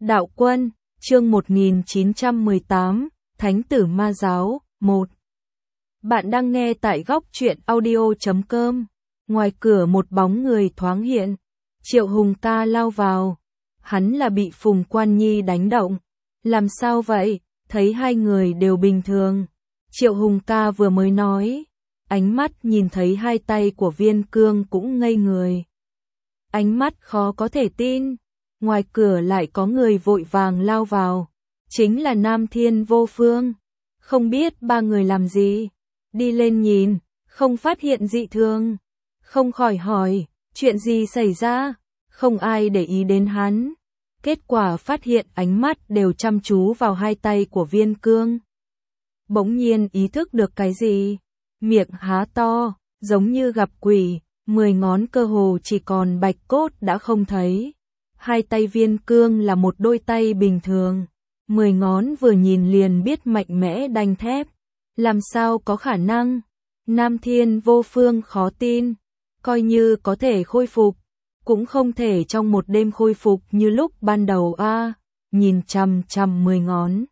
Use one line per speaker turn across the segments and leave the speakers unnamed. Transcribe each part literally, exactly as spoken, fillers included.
Đạo Quân, chương một nghìn chín trăm mười tám, Thánh tử ma giáo, một. Bạn đang nghe tại góc truyện audio chấm com. Ngoài cửa một bóng người thoáng hiện. Triệu Hùng ca lao vào. Hắn là bị Phùng Quan Nhi đánh động. Làm sao vậy? Thấy hai người đều bình thường. Triệu Hùng ca vừa mới nói. Ánh mắt nhìn thấy hai tay của Viên Cương cũng ngây người. Ánh mắt khó có thể tin. Ngoài cửa lại có người vội vàng lao vào. Chính là Nam Thiên Vô Phương. Không biết ba người làm gì. Đi lên nhìn, không phát hiện dị thường. Không khỏi hỏi, chuyện gì xảy ra? Không ai để ý đến hắn. Kết quả phát hiện ánh mắt đều chăm chú vào hai tay của Viên Cương. Bỗng nhiên ý thức được cái gì? Miệng há to, giống như gặp quỷ, mười ngón cơ hồ chỉ còn bạch cốt đã không thấy. Hai tay Viên Cương là một đôi tay bình thường. Mười ngón vừa nhìn liền biết mạnh mẽ đanh thép. Làm sao có khả năng? Nam Thiên Vô Phương khó tin. Coi như có thể khôi phục, cũng không thể trong một đêm khôi phục như lúc ban đầu a. À, nhìn chằm chằm mười ngón.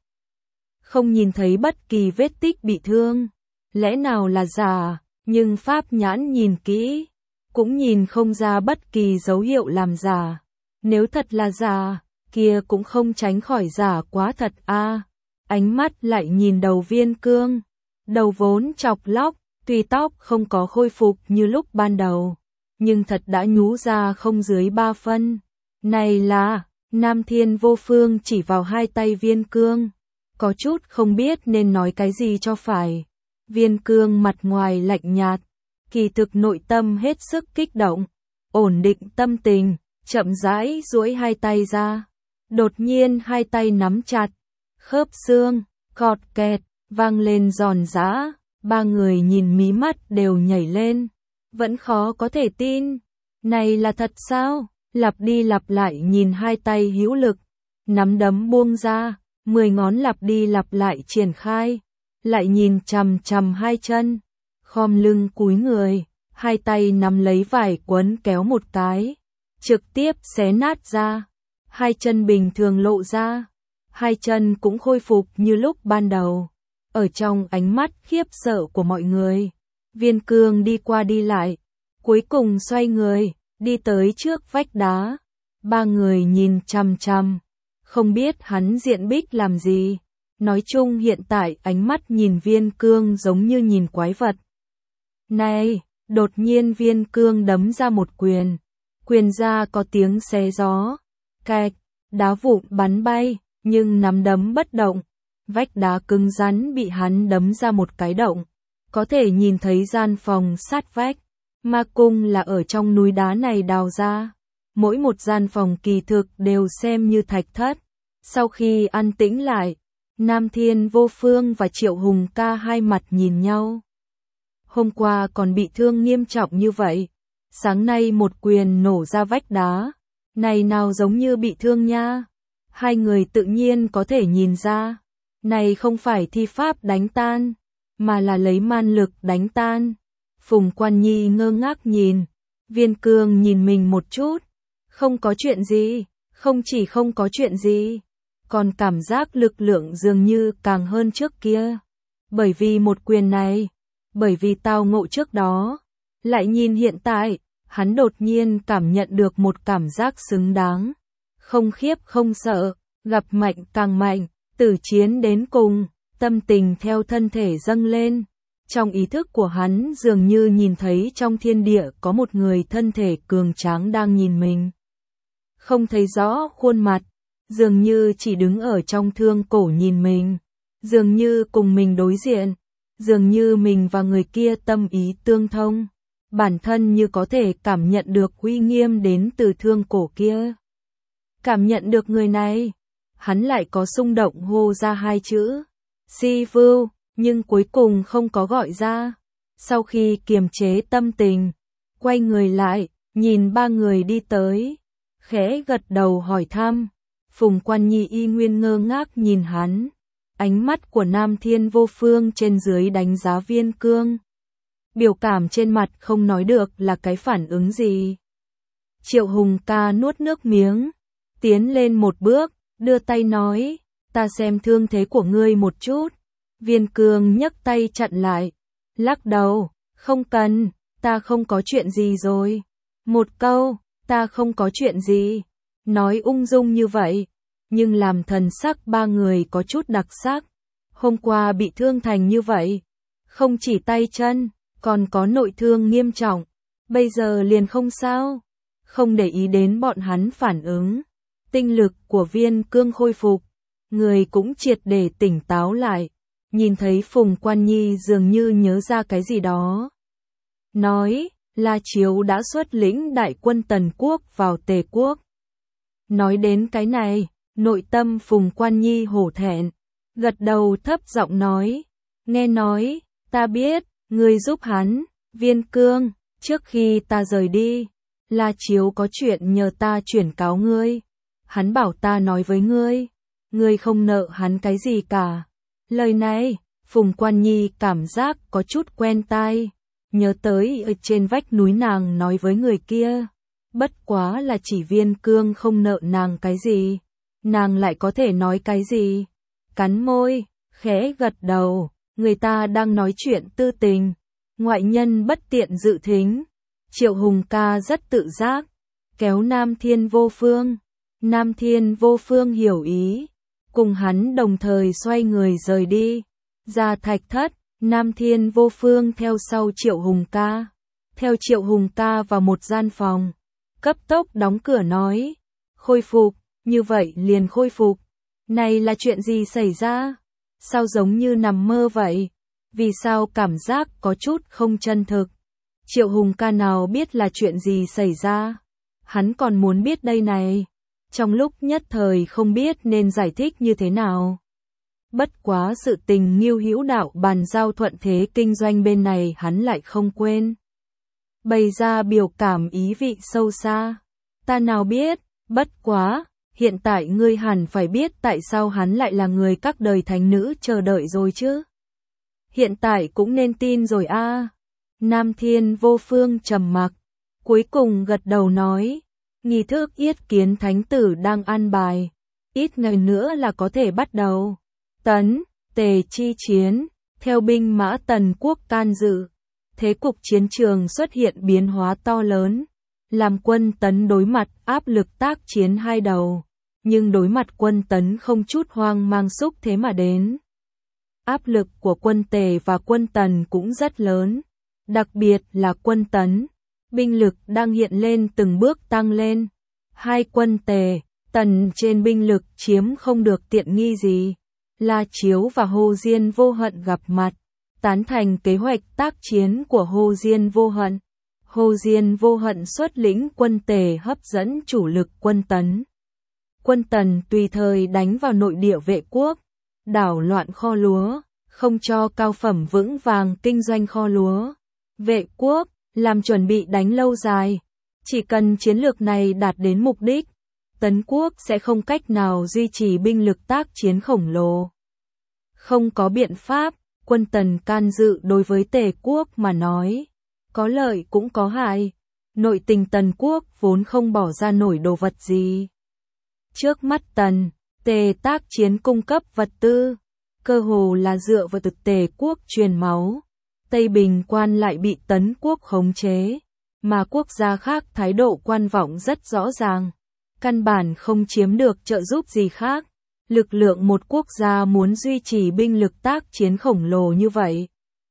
Không nhìn thấy bất kỳ vết tích bị thương. Lẽ nào là giả? Nhưng pháp nhãn nhìn kỹ, cũng nhìn không ra bất kỳ dấu hiệu làm giả. Nếu thật là giả, kia cũng không tránh khỏi giả quá thật a. À, ánh mắt lại nhìn đầu Viên Cương. Đầu vốn chọc lóc, tuy tóc không có khôi phục như lúc ban đầu, nhưng thật đã nhú ra không dưới ba phân. Này là, Nam Thiên Vô Phương chỉ vào hai tay Viên Cương. Có chút không biết nên nói cái gì cho phải. Viên Cương mặt ngoài lạnh nhạt, kỳ thực nội tâm hết sức kích động. Ổn định tâm tình, chậm rãi duỗi hai tay ra. Đột nhiên hai tay nắm chặt, khớp xương, cọt kẹt, vang lên giòn giã. Ba người nhìn mí mắt đều nhảy lên. Vẫn khó có thể tin. Này là thật sao? Lặp đi lặp lại nhìn hai tay hữu lực. Nắm đấm buông ra, mười ngón lặp đi lặp lại triển khai. Lại nhìn chằm chằm hai chân. Khom lưng cúi người, hai tay nắm lấy vải quấn kéo một cái. Trực tiếp xé nát ra. Hai chân bình thường lộ ra. Hai chân cũng khôi phục như lúc ban đầu. Ở trong ánh mắt khiếp sợ của mọi người, Viên Cương đi qua đi lại, cuối cùng xoay người, đi tới trước vách đá. Ba người nhìn chằm chằm, không biết hắn diện bích làm gì. Nói chung hiện tại ánh mắt nhìn Viên Cương giống như nhìn quái vật. Này, đột nhiên Viên Cương đấm ra một quyền. Quyền ra có tiếng xé gió, cạch, đá vụn bắn bay, nhưng nắm đấm bất động. Vách đá cứng rắn bị hắn đấm ra một cái động. Có thể nhìn thấy gian phòng sát vách. Ma cung là ở trong núi đá này đào ra. Mỗi một gian phòng kỳ thực đều xem như thạch thất. Sau khi an tĩnh lại, Nam Thiên Vô Phương và Triệu Hùng ca hai mặt nhìn nhau. Hôm qua còn bị thương nghiêm trọng như vậy. Sáng nay một quyền nổ ra vách đá. Này nào giống như bị thương nha. Hai người tự nhiên có thể nhìn ra. Này không phải thi pháp đánh tan, mà là lấy man lực đánh tan. Phùng Quan Nhi ngơ ngác nhìn. Viên Cương nhìn mình một chút. Không có chuyện gì, không chỉ không có chuyện gì, còn cảm giác lực lượng dường như càng hơn trước kia. Bởi vì một quyền này, bởi vì tao ngộ trước đó. Lại nhìn hiện tại, hắn đột nhiên cảm nhận được một cảm giác xứng đáng. Không khiếp không sợ, gặp mạnh càng mạnh. Tử chiến đến cùng, tâm tình theo thân thể dâng lên. Trong ý thức của hắn dường như nhìn thấy trong thiên địa có một người thân thể cường tráng đang nhìn mình. Không thấy rõ khuôn mặt, dường như chỉ đứng ở trong thương cổ nhìn mình. Dường như cùng mình đối diện, dường như mình và người kia tâm ý tương thông. Bản thân như có thể cảm nhận được uy nghiêm đến từ thương cổ kia. Cảm nhận được người này. Hắn lại có xung động hô ra hai chữ Si Vưu, nhưng cuối cùng không có gọi ra. Sau khi kiềm chế tâm tình, quay người lại, nhìn ba người đi tới, khẽ gật đầu hỏi thăm. Phùng Quan Nhi y nguyên ngơ ngác nhìn hắn. Ánh mắt của Nam Thiên Vô Phương trên dưới đánh giá Viên Cương. Biểu cảm trên mặt không nói được là cái phản ứng gì. Triệu Hùng ca nuốt nước miếng, tiến lên một bước. đưa tay nói, ta xem thương thế của ngươi một chút. Viên Cương nhấc tay chặn lại, lắc đầu, không cần, ta không có chuyện gì rồi. Một câu, ta không có chuyện gì, nói ung dung như vậy, nhưng làm thần sắc ba người có chút đặc sắc. Hôm qua bị thương thành như vậy, không chỉ tay chân, còn có nội thương nghiêm trọng, bây giờ liền không sao. Không để ý đến bọn hắn phản ứng, tinh lực của Viên Cương khôi phục, người cũng triệt để tỉnh táo lại, nhìn thấy Phùng Quan Nhi dường như nhớ ra cái gì đó. Nói, La Chiếu đã xuất lĩnh đại quân Tần Quốc vào Tề Quốc. Nói đến cái này, nội tâm Phùng Quan Nhi hổ thẹn, gật đầu thấp giọng nói, nghe nói, ta biết, ngươi giúp hắn, Viên Cương, trước khi ta rời đi, La Chiếu có chuyện nhờ ta chuyển cáo ngươi. Hắn bảo ta nói với ngươi, ngươi không nợ hắn cái gì cả. Lời này, Phùng Quan Nhi cảm giác có chút quen tai, nhớ tới ở trên vách núi nàng nói với người kia. Bất quá là chỉ Viên Cương không nợ nàng cái gì, nàng lại có thể nói cái gì? Cắn môi, khẽ gật đầu, người ta đang nói chuyện tư tình, ngoại nhân bất tiện dự thính. Triệu Hùng ca rất tự giác, kéo Nam Thiên Vô Phương. Nam Thiên Vô Phương hiểu ý, cùng hắn đồng thời xoay người rời đi. Ra thạch thất, Nam Thiên Vô Phương theo sau Triệu Hùng ca. Theo Triệu Hùng ca vào một gian phòng, cấp tốc đóng cửa nói, khôi phục, như vậy liền khôi phục. Này là chuyện gì xảy ra? Sao giống như nằm mơ vậy? Vì sao cảm giác có chút không chân thực? Triệu Hùng ca nào biết là chuyện gì xảy ra? Hắn còn muốn biết đây này. Trong lúc nhất thời không biết nên giải thích như thế nào. Bất quá sự tình Ngưu Hữu Đạo bàn giao thuận thế kinh doanh bên này hắn lại không quên. Bày ra biểu cảm ý vị sâu xa. Ta nào biết, bất quá, hiện tại ngươi hẳn phải biết tại sao hắn lại là người các đời thánh nữ chờ đợi rồi chứ. Hiện tại cũng nên tin rồi a. À. Nam Thiên Vô Phương trầm mặc, cuối cùng gật đầu nói, nghi thức yết kiến thánh tử đang an bài, ít ngày nữa là có thể bắt đầu. Tấn, Tề chi chiến, theo binh mã Tần Quốc can dự, thế cục chiến trường xuất hiện biến hóa to lớn, làm quân Tấn đối mặt áp lực tác chiến hai đầu, nhưng đối mặt quân Tấn không chút hoang mang xúc thế mà đến. Áp lực của quân Tề và quân Tần cũng rất lớn, đặc biệt là quân Tấn, binh lực đang hiện lên từng bước tăng lên. Hai quân Tề, Tần trên binh lực chiếm không được tiện nghi gì. La Chiếu và Hồ Diên Vô Hận gặp mặt, tán thành kế hoạch tác chiến của Hồ Diên Vô Hận. Hồ Diên Vô Hận xuất lĩnh quân Tề hấp dẫn chủ lực quân Tấn. Quân Tần tùy thời đánh vào nội địa vệ quốc, đảo loạn kho lúa, không cho cao phẩm vững vàng kinh doanh kho lúa. Vệ quốc làm chuẩn bị đánh lâu dài, chỉ cần chiến lược này đạt đến mục đích, Tấn Quốc sẽ không cách nào duy trì binh lực tác chiến khổng lồ. Không có biện pháp, quân Tần can dự đối với Tề Quốc mà nói, có lợi cũng có hại. Nội tình Tần Quốc vốn không bỏ ra nổi đồ vật gì. Trước mắt Tần, Tề tác chiến cung cấp vật tư, cơ hồ là dựa vào từ Tề Quốc truyền máu. Tây Bình quan lại bị Tấn Quốc khống chế, mà quốc gia khác thái độ quan vọng rất rõ ràng. Căn bản không chiếm được trợ giúp gì khác. Lực lượng một quốc gia muốn duy trì binh lực tác chiến khổng lồ như vậy.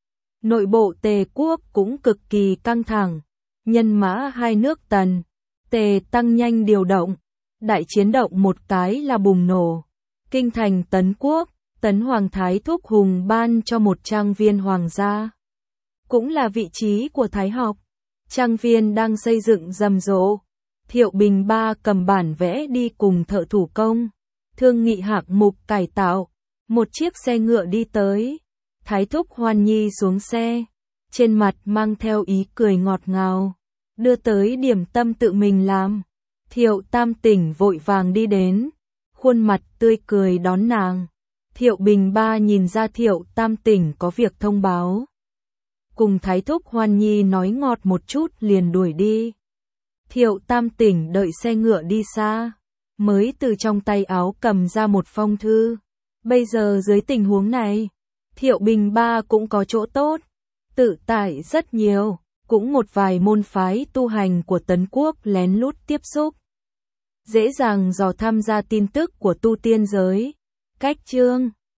Nội bộ Tề Quốc cũng cực kỳ căng thẳng. Nhân mã hai nước Tần, Tề tăng nhanh điều động. Đại chiến động một cái là bùng nổ. Kinh thành Tấn Quốc, Tấn Hoàng Thái Thúc Hùng ban cho một trang viên hoàng gia. Cũng là vị trí của Thái học. Trang viên đang xây dựng rầm rộ. Thiệu Bình Ba cầm bản vẽ đi cùng thợ thủ công, thương nghị hạng mục cải tạo. Một chiếc xe ngựa đi tới, Thái Thúc Hoan Nhi xuống xe, trên mặt mang theo ý cười ngọt ngào, đưa tới điểm tâm tự mình làm. Thiệu Tam Tỉnh vội vàng đi đến, khuôn mặt tươi cười đón nàng. Thiệu Bình Ba nhìn ra Thiệu Tam Tỉnh có việc thông báo, cùng Thái Thúc Hoan Nhi nói ngọt một chút liền đuổi đi. Thiệu Tam Tỉnh đợi xe ngựa đi xa, mới từ trong tay áo cầm ra một phong thư. Bây giờ dưới tình huống này, Thiệu Bình Ba cũng có chỗ tốt, tự tại rất nhiều, cũng một vài môn phái tu hành của Tấn Quốc lén lút tiếp xúc. Dễ dàng dò tham gia tin tức của tu tiên giới. Cách chương